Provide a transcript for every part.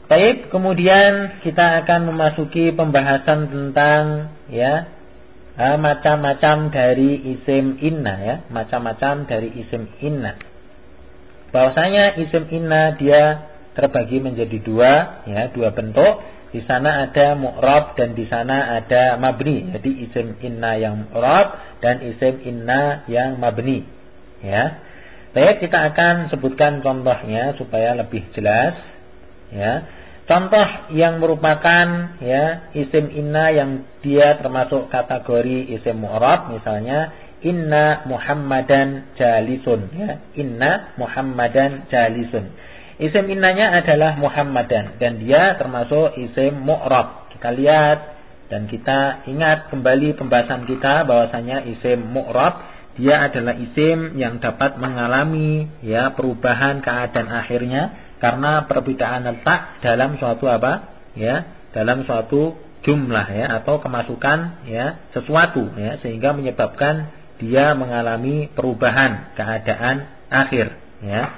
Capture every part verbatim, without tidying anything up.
Baik, kemudian kita akan memasuki pembahasan tentang ya macam-macam dari isim inna ya, macam-macam dari isim inna. Bahwasanya isim inna dia terbagi menjadi dua ya, dua bentuk. Di sana ada mu'rab dan di sana ada mabni. Jadi isim inna yang mu'rab dan isim inna yang mabni ya. Baik, kita akan sebutkan contohnya supaya lebih jelas ya. Contoh yang merupakan ya isim inna yang dia termasuk kategori isim mu'rab, misalnya inna Muhammadan jalisun ya, inna Muhammadan jalisun. Isim innanya adalah Muhammadan dan dia termasuk isim mu'rab. Kita lihat dan kita ingat kembali pembahasan kita bahwasanya isim mu'rab dia adalah isim yang dapat mengalami ya perubahan keadaan akhirnya karena perbedaan letak dalam suatu apa ya, dalam suatu jumlah ya atau kemasukan ya sesuatu ya, sehingga menyebabkan dia mengalami perubahan keadaan akhir ya.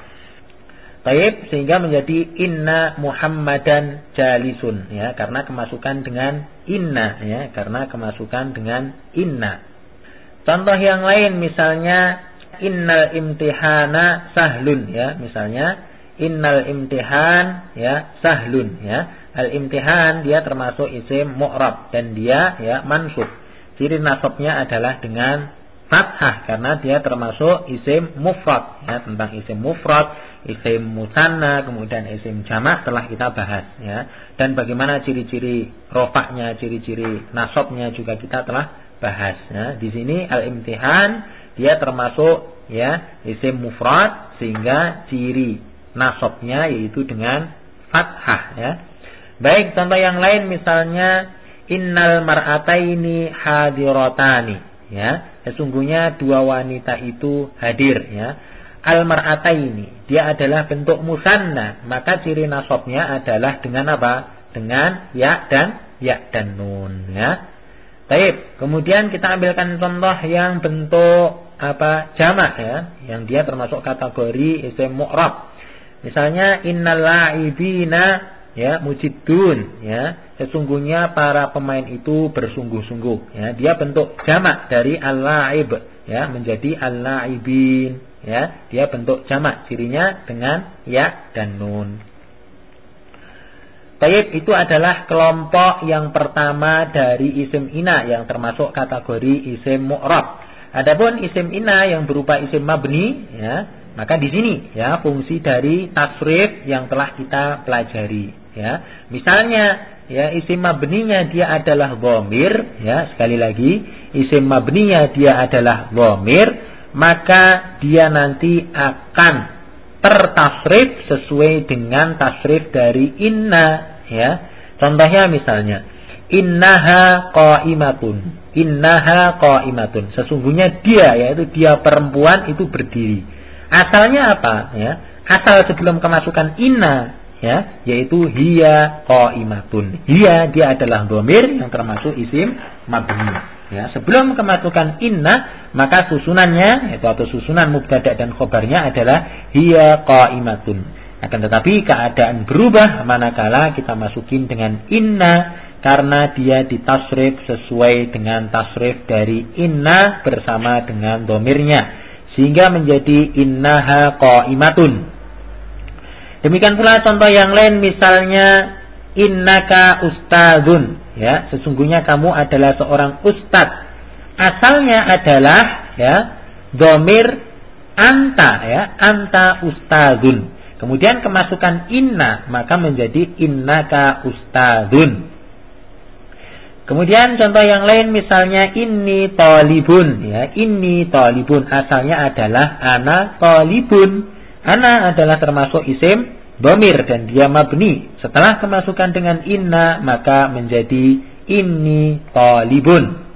Baik, sehingga menjadi inna Muhammadan jalisun ya, karena kemasukan dengan inna ya, karena kemasukan dengan inna. Contoh yang lain misalnya innal imtihana sahlun ya, misalnya innal imtihan ya sahlun ya. Al imtihan dia termasuk isim mu'rab dan dia ya mansub. Ciri nasabnya adalah dengan fathah karena dia termasuk isim mufrad ya. Tentang isim mufrad, isim musanna, kemudian isim jamak telah kita bahas ya. Dan bagaimana ciri-ciri rofaknya, ciri-ciri nasabnya juga kita telah bahas ya. Di sini al-imtihan dia termasuk ya isim mufrad sehingga ciri nasabnya yaitu dengan fathah ya. Baik, contoh yang lain misalnya innal mar'ataini hadiratani ya. Sesungguhnya dua wanita itu hadir ya. Al mar'ataini dia adalah bentuk musanna, maka ciri nasabnya adalah dengan apa? Dengan ya dan ya dan nun ya. Baik, kemudian kita ambilkan contoh yang bentuk apa jamak ya, yang dia termasuk kategori isim mu'rab. Misalnya innal la'ibina ya mujiddun ya, sesungguhnya para pemain itu bersungguh-sungguh ya. Dia bentuk jamak dari al-la'ib ya menjadi al-la'ibin ya. Dia bentuk jamak, cirinya dengan ya dan nun. Baik, itu adalah kelompok yang pertama dari isim ina yang termasuk kategori isim mu'rab. Adapun isim ina yang berupa isim mabni ya, maka di sini ya fungsi dari tasrif yang telah kita pelajari ya. Misalnya ya isim mabninya dia adalah dhamir ya, sekali lagi isim mabninya dia adalah dhamir, maka dia nanti akan tertasrif sesuai dengan tasrif dari inna ya. Contohnya misalnya innaha qaimatun, innaha qaimatun, sesungguhnya dia yaitu dia perempuan itu berdiri. Asalnya apa ya? Asal sebelum kemasukan inna ya, yaitu hiya qaimatun. Hiya dia adalah dhamir yang termasuk isim mabni. Ya, sebelum kemasukan inna maka susunannya yaitu atau susunan mubtada dan khobarnya adalah hiya qaimatun. Akan tetapi keadaan berubah manakala kita masukin dengan inna karena dia ditasrif sesuai dengan tasrif dari inna bersama dengan dhamirnya sehingga menjadi innaha qaimatun. Demikian pula contoh yang lain misalnya innaka ustadzun ya, sesungguhnya kamu adalah seorang ustadz. Asalnya adalah ya dhamir anta ya, anta ustadzun. Kemudian kemasukan inna maka menjadi innaka ustadzun. Kemudian contoh yang lain misalnya inni talibun ya, inni talibun asalnya adalah ana talibun. Ana adalah termasuk isim dhamir dan dia mabni. Setelah kemasukan dengan inna maka menjadi inni talibun.